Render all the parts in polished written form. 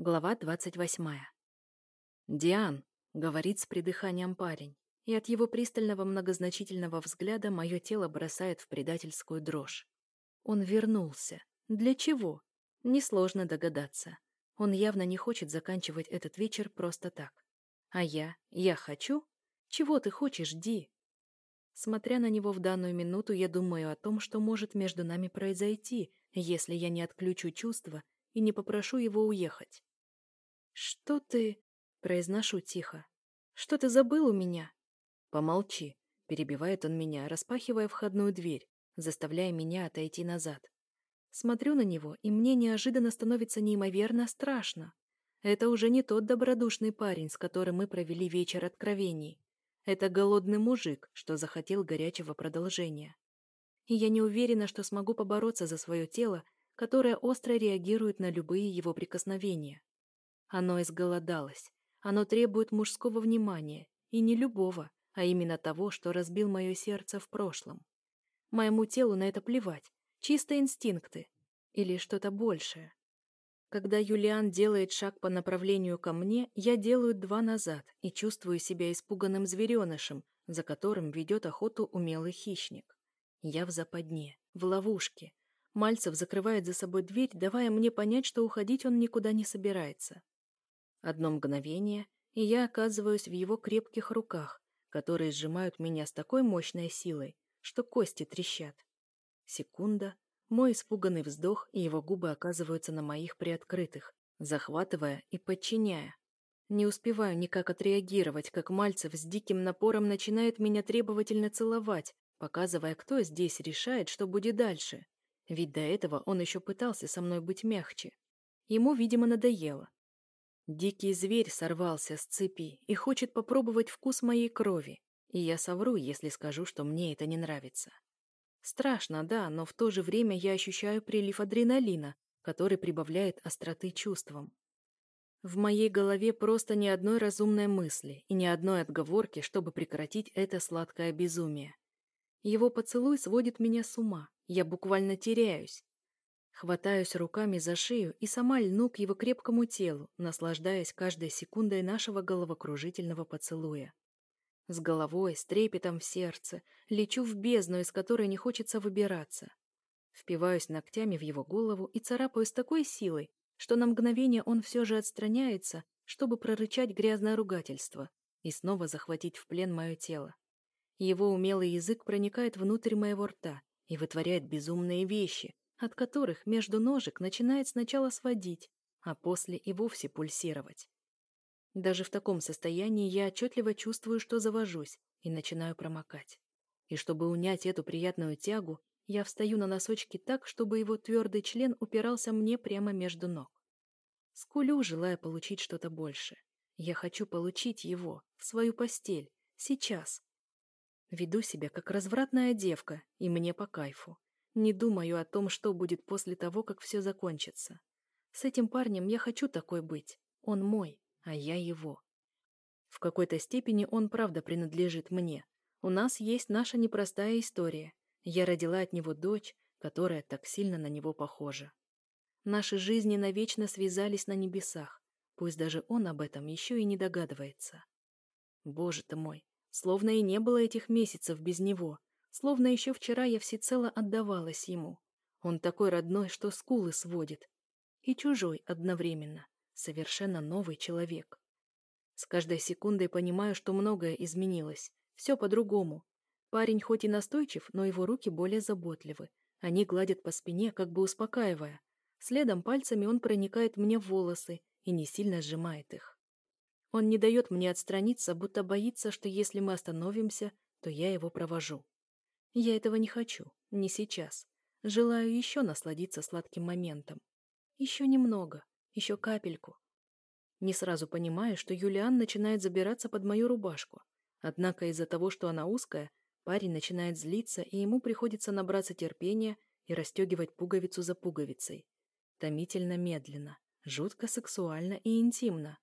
Глава 28. «Диан», — говорит с придыханием парень, и от его пристального многозначительного взгляда мое тело бросает в предательскую дрожь. Он вернулся. Для чего? Несложно догадаться. Он явно не хочет заканчивать этот вечер просто так. А я хочу? Чего ты хочешь, Ди? Смотря на него в данную минуту, я думаю о том, что может между нами произойти, если я не отключу чувства и не попрошу его уехать. «Что ты...» — произношу тихо. «Что ты забыл у меня?» «Помолчи», — перебивает он меня, распахивая входную дверь, заставляя меня отойти назад. Смотрю на него, и мне неожиданно становится неимоверно страшно. Это уже не тот добродушный парень, с которым мы провели вечер откровений. Это голодный мужик, что захотел горячего продолжения. И я не уверена, что смогу побороться за свое тело, которое остро реагирует на любые его прикосновения. Оно изголодалось. Оно требует мужского внимания. И не любого, а именно того, что разбил мое сердце в прошлом. Моему телу на это плевать. Чисто инстинкты. Или что-то большее. Когда Юлиан делает шаг по направлению ко мне, я делаю 2 назад и чувствую себя испуганным зверенышем, за которым ведет охоту умелый хищник. Я в западне, в ловушке. Мальцев закрывает за собой дверь, давая мне понять, что уходить он никуда не собирается. Одно мгновение, и я оказываюсь в его крепких руках, которые сжимают меня с такой мощной силой, что кости трещат. Секунда, мой испуганный вздох, и его губы оказываются на моих приоткрытых, захватывая и подчиняя. Не успеваю никак отреагировать, как Мальцев с диким напором начинает меня требовательно целовать, показывая, кто здесь решает, что будет дальше. Ведь до этого он еще пытался со мной быть мягче. Ему, видимо, надоело. Дикий зверь сорвался с цепи и хочет попробовать вкус моей крови, и я совру, если скажу, что мне это не нравится. Страшно, да, но в то же время я ощущаю прилив адреналина, который прибавляет остроты чувствам. В моей голове просто ни одной разумной мысли и ни одной отговорки, чтобы прекратить это сладкое безумие. Его поцелуй сводит меня с ума, я буквально теряюсь. Хватаюсь руками за шею и сама льну к его крепкому телу, наслаждаясь каждой секундой нашего головокружительного поцелуя. С головой, с трепетом в сердце, лечу в бездну, из которой не хочется выбираться. Впиваюсь ногтями в его голову и царапаю с такой силой, что на мгновение он все же отстраняется, чтобы прорычать грязное ругательство и снова захватить в плен мое тело. Его умелый язык проникает внутрь моего рта и вытворяет безумные вещи, от которых между ножек начинает сначала сводить, а после и вовсе пульсировать. Даже в таком состоянии я отчетливо чувствую, что завожусь, и начинаю промокать. И чтобы унять эту приятную тягу, я встаю на носочки так, чтобы его твердый член упирался мне прямо между ног. Скулю, желая получить что-то больше. Я хочу получить его, в свою постель, сейчас. Веду себя как развратная девка, и мне по кайфу. Не думаю о том, что будет после того, как все закончится. С этим парнем я хочу такой быть. Он мой, а я его. В какой-то степени он правда принадлежит мне. У нас есть наша непростая история. Я родила от него дочь, которая так сильно на него похожа. Наши жизни навечно связались на небесах, пусть даже он об этом еще и не догадывается. Боже ты мой, словно и не было этих месяцев без него, словно еще вчера я всецело отдавалась ему. Он такой родной, что скулы сводит. И чужой одновременно, совершенно новый человек. С каждой секундой понимаю, что многое изменилось, все по-другому. Парень хоть и настойчив, но его руки более заботливы. Они гладят по спине, как бы успокаивая. Следом пальцами он проникает мне в волосы и не сильно сжимает их. Он не дает мне отстраниться, будто боится, что если мы остановимся, то я его провожу. Я этого не хочу, не сейчас. Желаю еще насладиться сладким моментом. Еще немного, еще капельку. Не сразу понимаю, что Юлиан начинает забираться под мою рубашку. Однако из-за того, что она узкая, парень начинает злиться, и ему приходится набраться терпения и расстегивать пуговицу за пуговицей. Томительно медленно, жутко сексуально и интимно.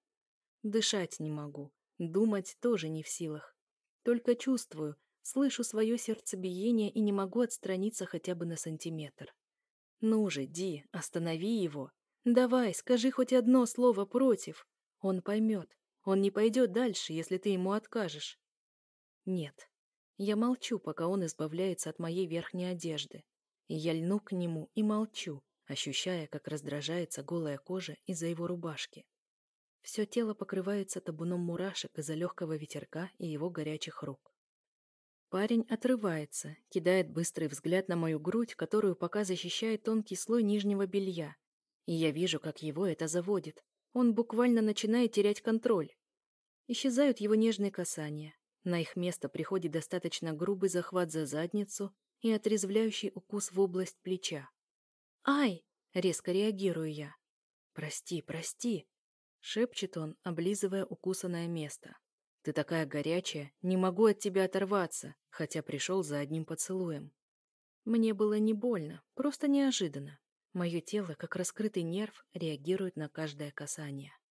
Дышать не могу, думать тоже не в силах. Только чувствую, слышу свое сердцебиение и не могу отстраниться хотя бы на сантиметр. Ну же, Ди, останови его. Давай, скажи хоть одно слово против. Он поймет. Он не пойдет дальше, если ты ему откажешь. Нет. Я молчу, пока он избавляется от моей верхней одежды. И я льну к нему и молчу, ощущая, как раздражается голая кожа из-за его рубашки. Все тело покрывается табуном мурашек из-за легкого ветерка и его горячих рук. Парень отрывается, кидает быстрый взгляд на мою грудь, которую пока защищает тонкий слой нижнего белья. И я вижу, как его это заводит. Он буквально начинает терять контроль. Исчезают его нежные касания. На их место приходит достаточно грубый захват за задницу и отрезвляющий укус в область плеча. «Ай!» — резко реагирую я. «Прости, прости!» — шепчет он, облизывая укусанное место. «Ты такая горячая, не могу от тебя оторваться, хотя пришел за одним поцелуем». Мне было не больно, просто неожиданно. Мое тело, как раскрытый нерв, реагирует на каждое касание.